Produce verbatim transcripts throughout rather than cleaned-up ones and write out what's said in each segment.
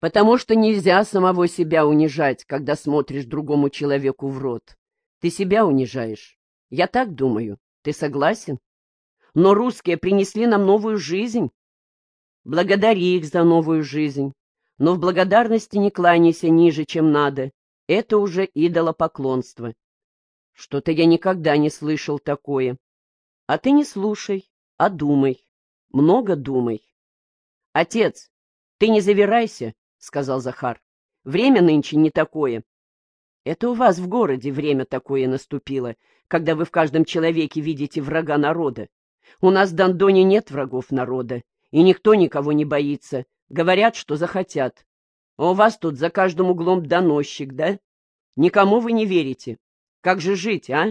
Потому что нельзя самого себя унижать, когда смотришь другому человеку в рот. Ты себя унижаешь. Я так думаю. Ты согласен? Но русские принесли нам новую жизнь. Благодари их за новую жизнь. Но в благодарности не кланяйся ниже, чем надо. Это уже идолопоклонство. Что-то я никогда не слышал такое. А ты не слушай, а думай. Много думай. Отец, ты не завирайся, — сказал Захар. — Время нынче не такое. Это у вас в городе время такое наступило, когда вы в каждом человеке видите врага народа. У нас в Дондоне нет врагов народа, и никто никого не боится. Говорят, что захотят. А у вас тут за каждым углом доносчик, да? Никому вы не верите. Как же жить, а?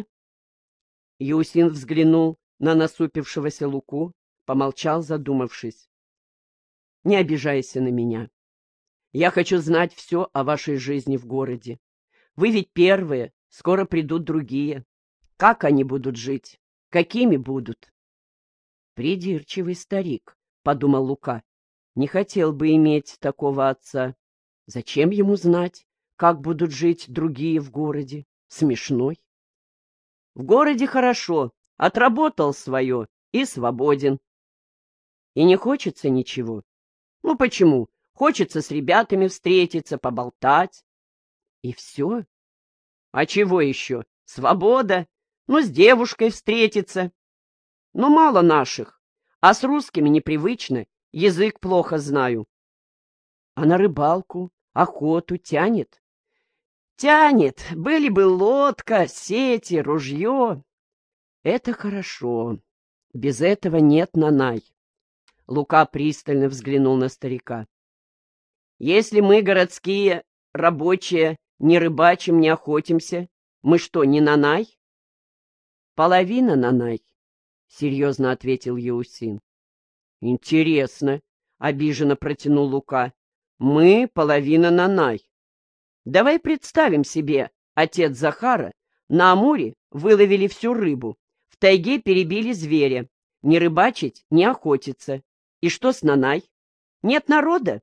Юсин взглянул на насупившегося Луку, помолчал, задумавшись. — Не обижайся на меня. Я хочу знать все о вашей жизни в городе. Вы ведь первые, скоро придут другие. Как они будут жить? Какими будут? Придирчивый старик, — подумал Лука. Не хотел бы иметь такого отца. Зачем ему знать, как будут жить другие в городе? Смешной. В городе хорошо, отработал свое и свободен. И не хочется ничего. Ну почему? Хочется с ребятами встретиться, поболтать. И все? А чего еще? Свобода. Ну, с девушкой встретиться. Но мало наших. А с русскими непривычно. Язык плохо знаю. А на рыбалку, охоту тянет? Тянет. Были бы лодка, сети, ружье. Это хорошо. Без этого нет нанай. Лука пристально взглянул на старика. Если мы, городские рабочие, не рыбачим, не охотимся, мы что, не нанай? Половина нанай, — серьезно ответил Еусин. Интересно, — обиженно протянул Лука. Мы половина нанай. Давай представим себе, отец Захара, на Амуре выловили всю рыбу, в тайге перебили зверя, не рыбачить, не охотиться. И что с нанай? Нет народа?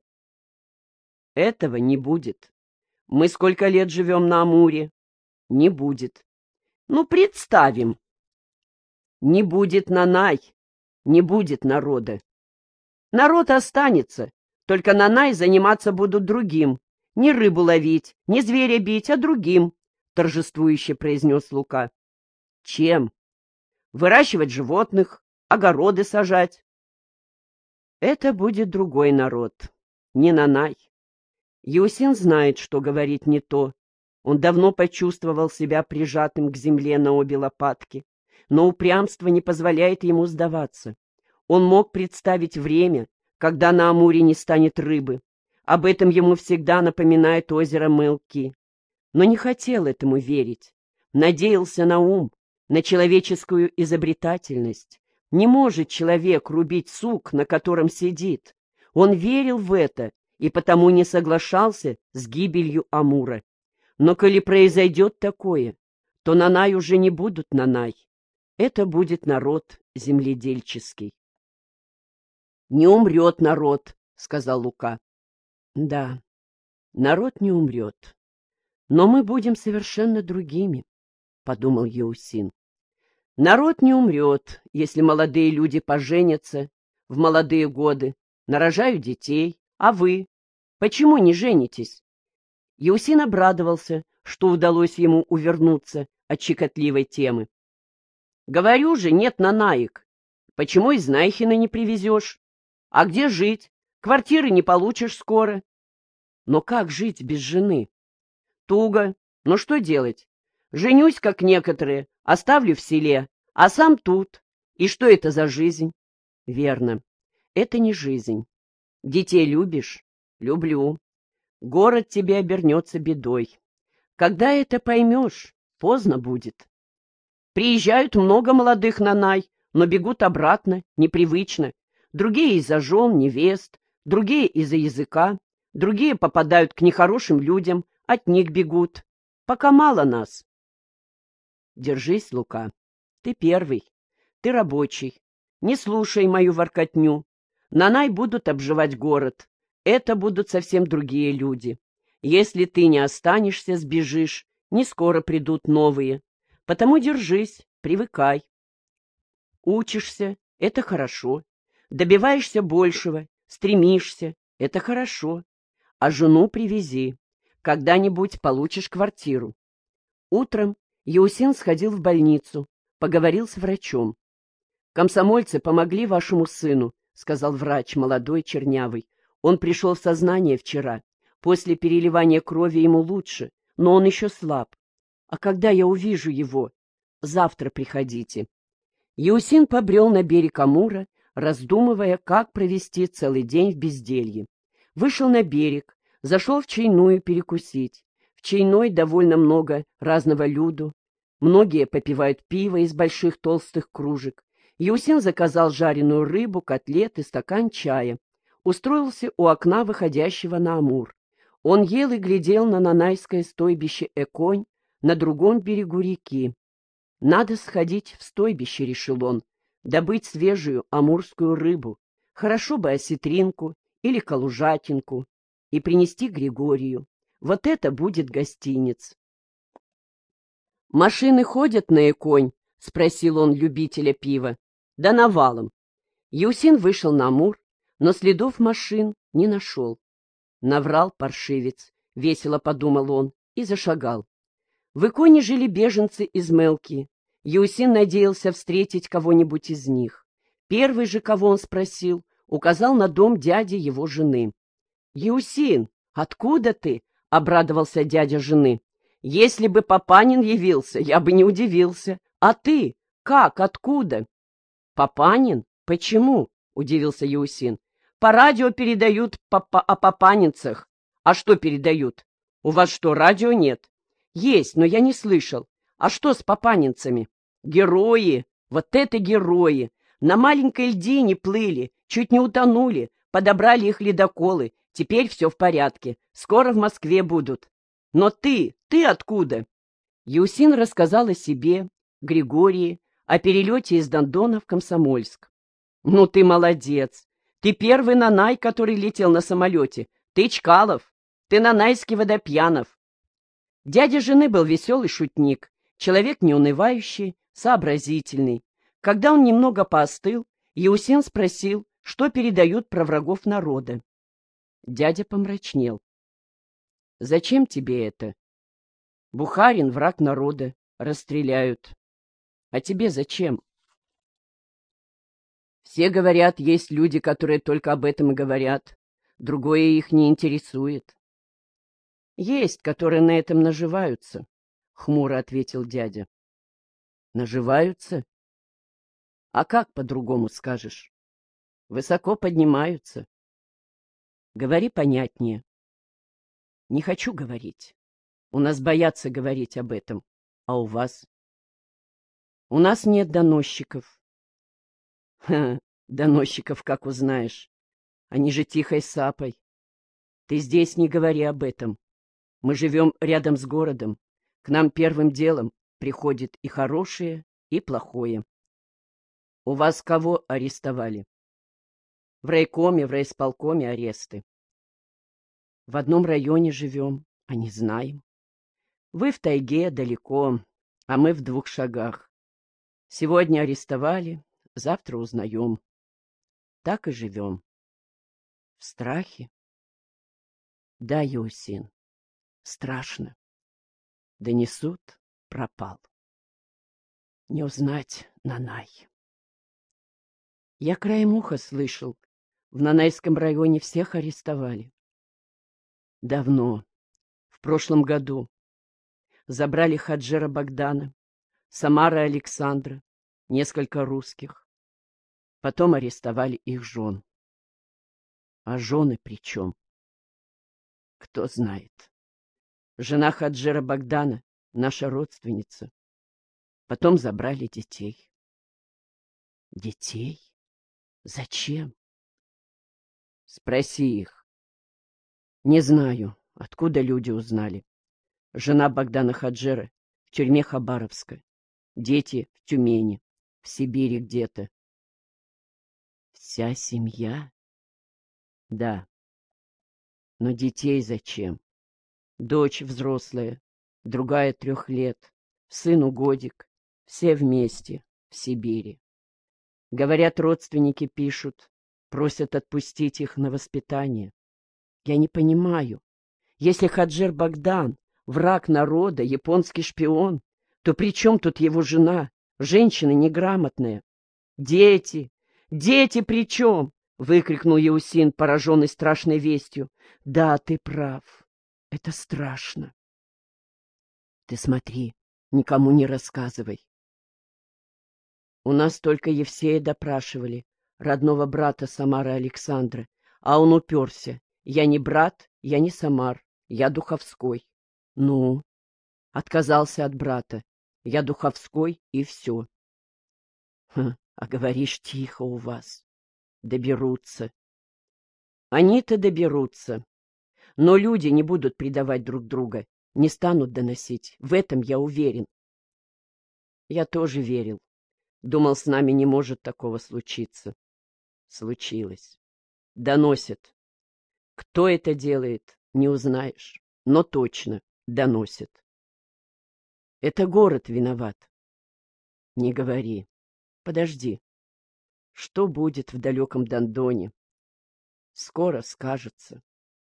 Этого не будет. Мы сколько лет живем на Амуре? Не будет. Ну, представим. Не будет нанай, не будет народа. Народ останется, только нанай заниматься будут другим. Не рыбу ловить, не зверя бить, а другим, — торжествующе произнес Лука. Чем? Выращивать животных, огороды сажать. Это будет другой народ, не нанай. Еусин знает, что говорить не то. Он давно почувствовал себя прижатым к земле на обе лопатки, но упрямство не позволяет ему сдаваться. Он мог представить время, когда на Амуре не станет рыбы. Об этом ему всегда напоминает озеро Мылки. Но не хотел этому верить. Надеялся на ум, на человеческую изобретательность. Не может человек рубить сук, на котором сидит. Он верил в это и потому не соглашался с гибелью Амура. Но коли произойдет такое, то нанай уже не будут нанай. Это будет народ земледельческий. — Не умрет народ, — сказал Лука. — Да, народ не умрет. Но мы будем совершенно другими, — подумал Еусин. Народ не умрет, если молодые люди поженятся в молодые годы, нарожают детей. А вы? Почему не женитесь? Еусин обрадовался, что удалось ему увернуться от щекотливой темы. — Говорю же, нет нанаек. Почему из Знайхина не привезешь? А где жить? Квартиры не получишь скоро. Но как жить без жены? Туго. Но что делать? Женюсь, как некоторые, оставлю в селе, а сам тут. И что это за жизнь? Верно, это не жизнь. Детей любишь? Люблю. Город тебе обернется бедой. Когда это поймешь, поздно будет. Приезжают много молодых нанай, но бегут обратно, непривычно. Другие из-за жен, невест, другие из-за языка, другие попадают к нехорошим людям, от них бегут. Пока мало нас. Держись, Лука. Ты первый. Ты рабочий. Не слушай мою воркотню. Нанай будут обживать город. Это будут совсем другие люди. Если ты не останешься, сбежишь, не скоро придут новые. Потому держись, привыкай. Учишься — это хорошо. Добиваешься большего, стремишься — это хорошо. А жену привези. Когда-нибудь получишь квартиру. Утром Еусин сходил в больницу, поговорил с врачом. «Комсомольцы помогли вашему сыну», — сказал врач, молодой, чернявый. «Он пришел в сознание вчера. После переливания крови ему лучше, но он еще слаб. А когда я увижу его? Завтра приходите». Еусин побрел на берег Амура, раздумывая, как провести целый день в безделье. Вышел на берег, зашел в чайную перекусить. В чайной довольно много разного люду. Многие попивают пиво из больших толстых кружек. Еусин заказал жареную рыбу, котлеты, стакан чая. Устроился у окна, выходящего на Амур. Он ел и глядел на нанайское стойбище Эконь на другом берегу реки. «Надо сходить в стойбище», — решил он, — «добыть свежую амурскую рыбу, хорошо бы осетринку или калужатинку, и принести Григорию. Вот это будет гостиниц». «Машины ходят на Эконь?» — спросил он любителя пива. «Да навалом». Еусин вышел на Амур, но следов машин не нашел. Наврал паршивец, весело подумал он, и зашагал. В Эконе жили беженцы из Мелки. Еусин надеялся встретить кого-нибудь из них. Первый же, кого он спросил, указал на дом дяди его жены. «Еусин, откуда ты?» — обрадовался дядя жены. «Если бы Папанин явился, я бы не удивился. А ты? Как? Откуда?» «Папанин? Почему?» — удивился Еусин. «По радио передают папа о папанинцах». «А что передают? У вас что, радио нет?» «Есть, но я не слышал. А что с папанинцами?» «Герои! Вот это герои! На маленькой льдине плыли, чуть не утонули, подобрали их ледоколы. Теперь все в порядке. Скоро в Москве будут. Но ты, ты откуда?» Еусин рассказал о себе, Григории, о перелете из Дондона в Комсомольск. «Ну ты молодец! Ты первый нанай, который летел на самолете. Ты Чкалов! Ты нанайский Водопьянов!» Дядя жены был веселый шутник, человек неунывающий, сообразительный. Когда он немного поостыл, Еусин спросил, что передают про врагов народа. Дядя помрачнел. «Зачем тебе это? Бухарин — враг народа, расстреляют. А тебе зачем?» «Все говорят, есть люди, которые только об этом и говорят. Другое их не интересует». «Есть, которые на этом наживаются», — хмуро ответил дядя. «Наживаются? А как по-другому скажешь? Высоко поднимаются. Говори понятнее». «Не хочу говорить. У нас боятся говорить об этом. А у вас?» «У нас нет доносчиков». «Ха, доносчиков как узнаешь? Они же тихой сапой. Ты здесь не говори об этом. Мы живем рядом с городом. К нам первым делом приходит и хорошее, и плохое. У вас кого арестовали?» «В райкоме, в райисполкоме аресты. В одном районе живем, а не знаем. Вы в тайге далеко, а мы в двух шагах. Сегодня арестовали, завтра узнаем. Так и живем. В страхе?» «Да, Еусин, страшно. Донесут — пропал. Не узнать Нанай». «Я краем уха слышал, в Нанайском районе всех арестовали». «Давно, в прошлом году. Забрали Хаджера Богдана, Самара Александра, несколько русских. Потом арестовали их жен. А жены при чем? Кто знает. Жена Хаджера Богдана — наша родственница. Потом забрали детей». «Детей? Зачем?» «Спроси их». «Не знаю, откуда люди узнали. Жена Богдана Хаджера в тюрьме Хабаровска. Дети в Тюмени, в Сибири где-то». «Вся семья?» «Да. Но детей зачем? Дочь взрослая, другая трех лет, сыну годик, все вместе в Сибири. Говорят, родственники пишут, просят отпустить их на воспитание. Я не понимаю, если Хаджер Богдан враг народа, японский шпион, то при чем тут его жена, женщина неграмотная? Дети, дети при чем? — выкрикнул Яусин, пораженный страшной вестью. — Да, ты прав. Это страшно. Ты смотри, никому не рассказывай. У нас только Евсея допрашивали, родного брата Самары Александра, а он уперся. Я не брат, я не Самар, я Духовской. Ну, отказался от брата. Я Духовской, и все. Ха, а говоришь, тихо у вас. Доберутся. Они-то доберутся. Но люди не будут предавать друг друга, не станут доносить. В этом я уверен. Я тоже верил. Думал, с нами не может такого случиться. Случилось. Доносят. Кто это делает, не узнаешь, но точно доносят. Это город виноват. Не говори. Подожди. Что будет в далеком Дондоне? Скоро скажется.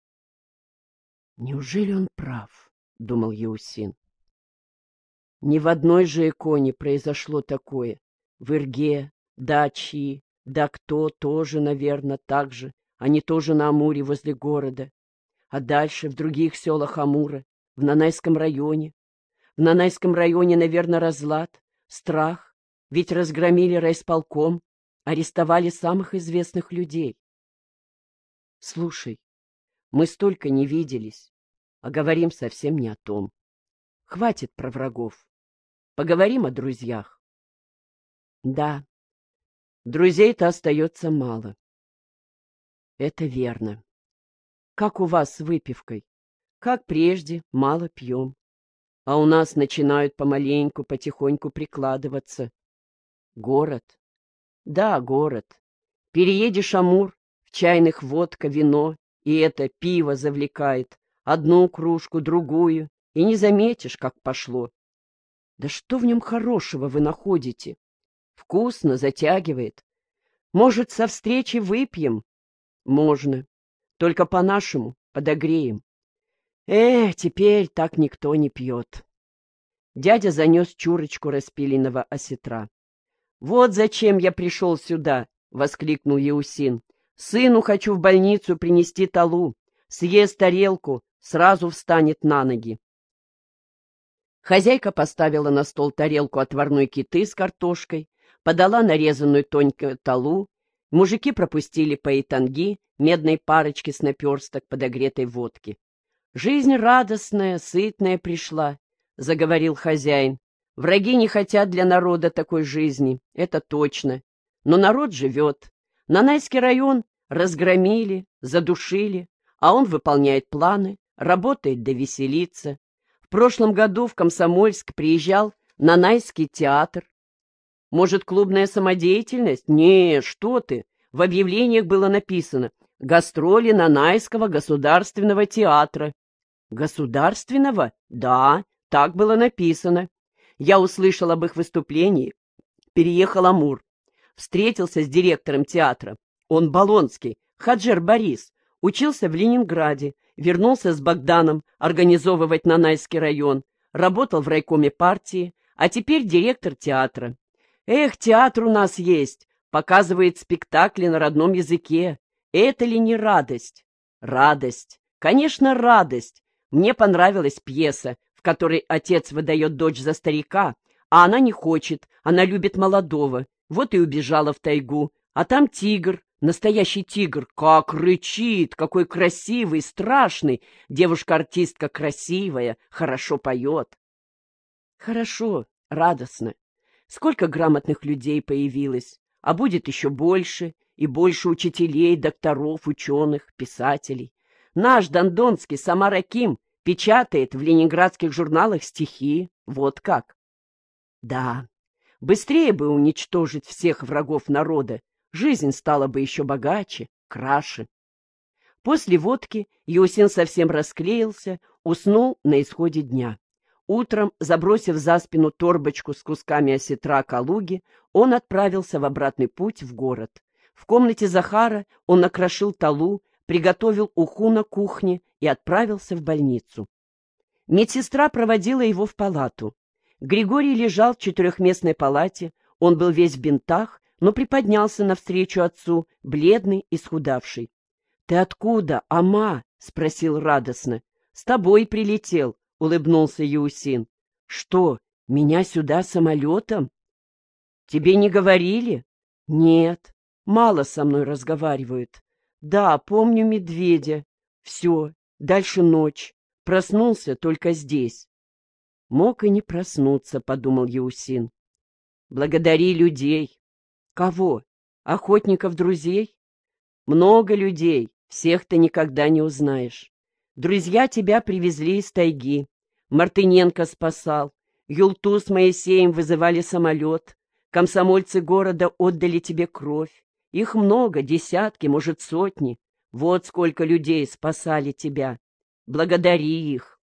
Неужели он прав? — думал Яусин. Ни в одной же иконе произошло такое. В Ирге, да Чи, да кто тоже, наверное, так же. Они тоже на Амуре возле города. А дальше в других селах Амура, в Нанайском районе. В Нанайском районе, наверное, разлад, страх, ведь разгромили райисполком, арестовали самых известных людей. Слушай, мы столько не виделись, а говорим совсем не о том. Хватит про врагов. Поговорим о друзьях. Да, друзей-то остается мало. Это верно. Как у вас с выпивкой? Как прежде, мало пьем. А у нас начинают помаленьку, потихоньку прикладываться. Город? Да, город. Переедешь Амур, в чайных водка, вино, и это пиво завлекает. Одну кружку, другую, и не заметишь, как пошло. Да что в нем хорошего вы находите? Вкусно, затягивает. Может, со встречи выпьем? Можно. Только по-нашему, подогреем. Эх, теперь так никто не пьет. Дядя занес чурочку распиленного осетра. — Вот зачем я пришел сюда! — воскликнул Яусин. — Сыну хочу в больницу принести талу. Съест тарелку, сразу встанет на ноги. Хозяйка поставила на стол тарелку отварной киты с картошкой, подала нарезанную тонкую талу. Мужики пропустили по итанги, медной парочки с наперсток подогретой водки. — Жизнь радостная, сытная пришла, — заговорил хозяин. — Враги не хотят для народа такой жизни, это точно. Но народ живет. Нанайский район разгромили, задушили, а он выполняет планы, работает да веселится. В прошлом году в Комсомольск приезжал Нанайский театр. Может, клубная самодеятельность? Не, что ты. В объявлениях было написано «Гастроли Нанайского государственного театра». Государственного? Да, так было написано. Я услышал об их выступлении, переехал Амур, встретился с директором театра. Он Болонский, Хаджер Борис, учился в Ленинграде, вернулся с Богданом организовывать Нанайский район, работал в райкоме партии, а теперь директор театра. Эх, театр у нас есть, показывает спектакли на родном языке. Это ли не радость? Радость. Конечно, радость. Мне понравилась пьеса, в которой отец выдает дочь за старика, а она не хочет, она любит молодого. Вот и убежала в тайгу. А там тигр, настоящий тигр. Как рычит, какой красивый, страшный. Девушка-артистка красивая, хорошо поет. Хорошо, радостно. Сколько грамотных людей появилось, а будет еще больше, и больше учителей, докторов, ученых, писателей. Наш Дондонский Самар Аким печатает в ленинградских журналах стихи. Вот как. Да, быстрее бы уничтожить всех врагов народа, жизнь стала бы еще богаче, краше. После водки Иосин совсем расклеился, уснул на исходе дня. Утром, забросив за спину торбочку с кусками осетра Калуги, он отправился в обратный путь в город. В комнате Захара он накрошил талу, приготовил уху на кухне и отправился в больницу. Медсестра проводила его в палату. Григорий лежал в четырехместной палате, он был весь в бинтах, но приподнялся навстречу отцу, бледный и исхудавший. — Ты откуда, Ама? — спросил радостно. — С тобой прилетел, — улыбнулся Иосин. — Что, меня сюда самолетом? — Тебе не говорили? — Нет, мало со мной разговаривают. Да, помню медведя. Все, дальше ночь. Проснулся только здесь. Мог и не проснуться, — подумал Иосин. Благодари людей. Кого? Охотников-друзей? Много людей, всех ты никогда не узнаешь. Друзья тебя привезли из тайги. Мартыненко спасал. Юлту с Моисеем вызывали самолет. Комсомольцы города отдали тебе кровь. Их много, десятки, может, сотни. Вот сколько людей спасали тебя. Благодари их.